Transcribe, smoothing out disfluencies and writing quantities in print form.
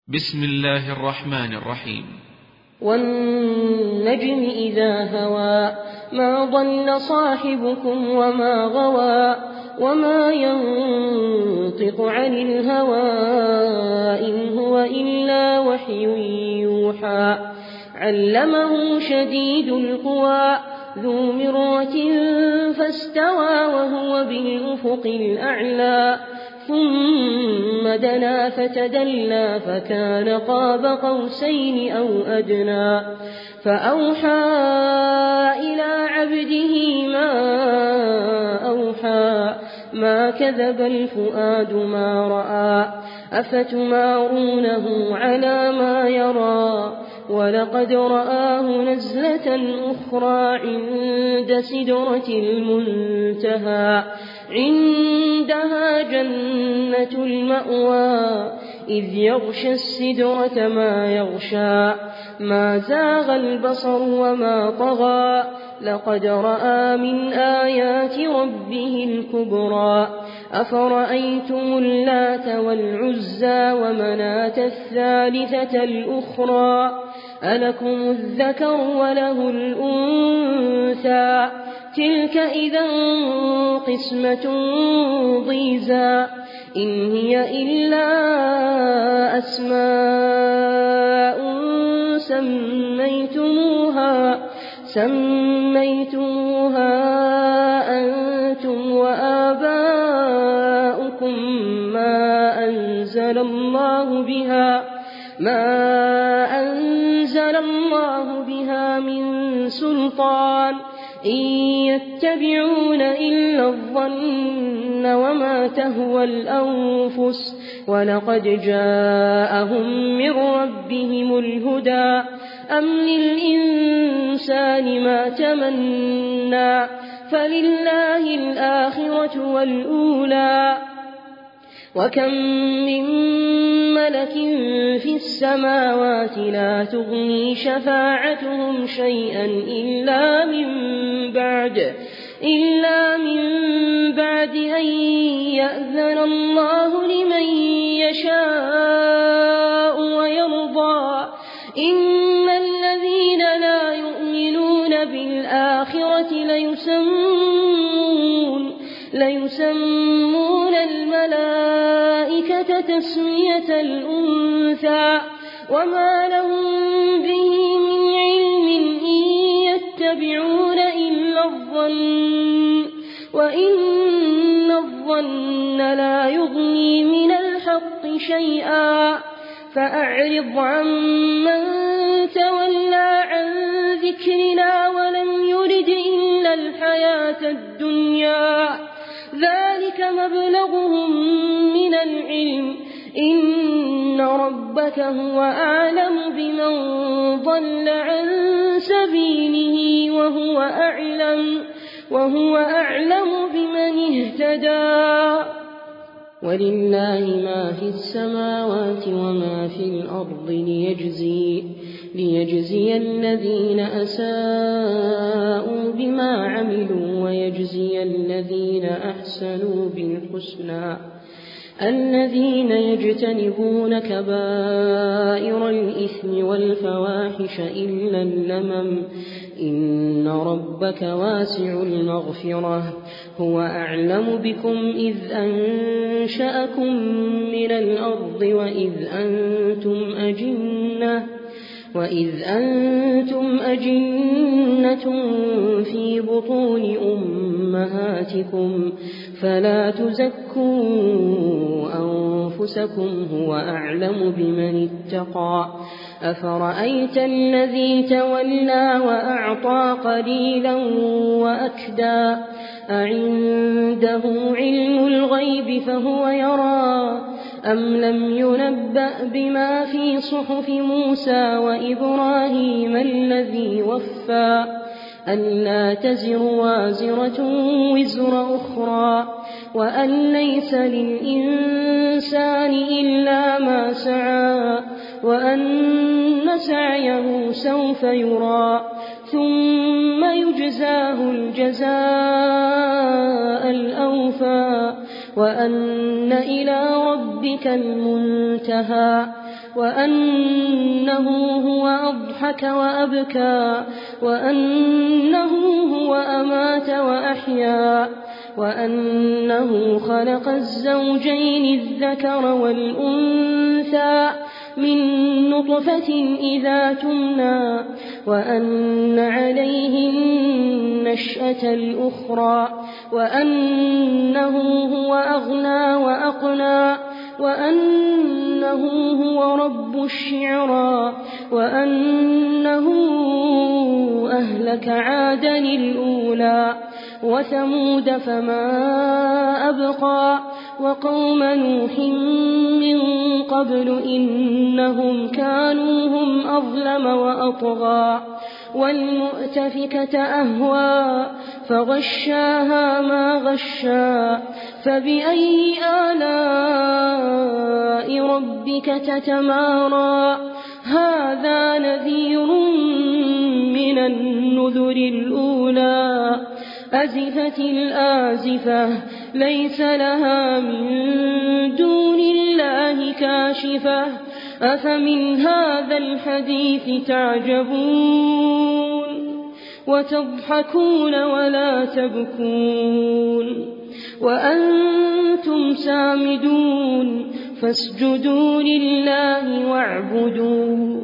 بسم الله الرحمن الرحيم. والنجم إذا هوى ما ضل صاحبكم وما غوى وما ينطق عن الهوى إن هو إلا وحي يوحى علمه شديد القوى ذو مرة فاستوى وهو بالأفق الأعلى ثم دنا فتدلى فكان قاب قوسين أو أدنى فأوحى إلى عبده ما أوحى ما كذب الفؤاد ما رأى أفتمارونه على ما يرى ولقد رآه نزلة أخرى عند سدرة المنتهى عندها جنة المأوى إذ يغشى السدرة ما يغشى ما زاغ البصر وما طغى لقد رأى من آيات ربه الكبرى أفرأيتم اللات والعزى ومناة الثالثة الأخرى ألكم الذكر وله الأنثى تلك إذا قسمة ضيزى إن هي إلا أسماء سميتموها أنتم وآباؤكم ما أنزل الله بها من سلطان إن يتبعون إلا الظن وما تهوى الأنفس ولقد جاءهم من ربهم الهدى أم للإنسان ما تمنى فلله الآخرة والأولى وكم من ملك في السماوات لا تغني شفاعتهم شيئا إلا من بعد أن يأذن الله لمن يشاء ويرضى إن الذين لا يؤمنون بالآخرة ليسمون الملائكة تسمية الأنثى وما لهم به من علم إن يتبعون إلا الظن وإن الظن لا يغني من الحق شيئا فأعرض عمن تولى عن ذكرنا ولم يرد إلا الحياة الدنيا ذلك مبلغهم من العلم إن ربك هو أعلم بمن ضل عن سبيله وهو أعلم بمن اهتدى ولله ما في السماوات وما في الأرض ليجزي الذين أساءوا بما عملوا ويجزي الذين أحسنوا بالحسنى الذين يجتنبون كبائر الإثم والفواحش إلا اللمم إن ربك واسع المغفرة هو أعلم بكم إذ أنشأكم من الأرض وإذ أنتم أجنة في بطون أمهاتكم فلا تزكوا أنفسكم هو أعلم بمن اتقى أفرأيت الذي تولى وأعطى قليلا وأكدى أعنده علم الغيب فهو يرى أم لم ينبأ بما في صحف موسى وإبراهيم الذي وفى ألا تزر وازرة وزر أخرى وأن ليس للإنسان إلا ما سعى وأن سعيه سوف يرى ثم يجزاه الجزاء الأوفى وأن إلى ربك المنتهى وأنه هو أضحك وأبكى وأنه هو أمات وأحيا وأنه خلق الزوجين الذكر والأنثى من نطفة إذا تمنى وأن عليه النشأة الأخرى وأنه هو أغنى وأقنى وأنه هو رب الشعرى وأنه أهلك عادا الأولى وثمود فما أبقى وقوم نوح من قبل إنهم كانوا هم أظلم وأطغى والمؤتفكة أهوى فغشاها ما غشا فبأي آلاء ربك تتمارى هذا نذير من النذر الأولى أزفت الآزفة ليس لها من دون الله كاشفة أفمن هذا الحديث تعجبون وتضحكون ولا تبكون وأنتم سامدون فاسجدوا لله واعبدوا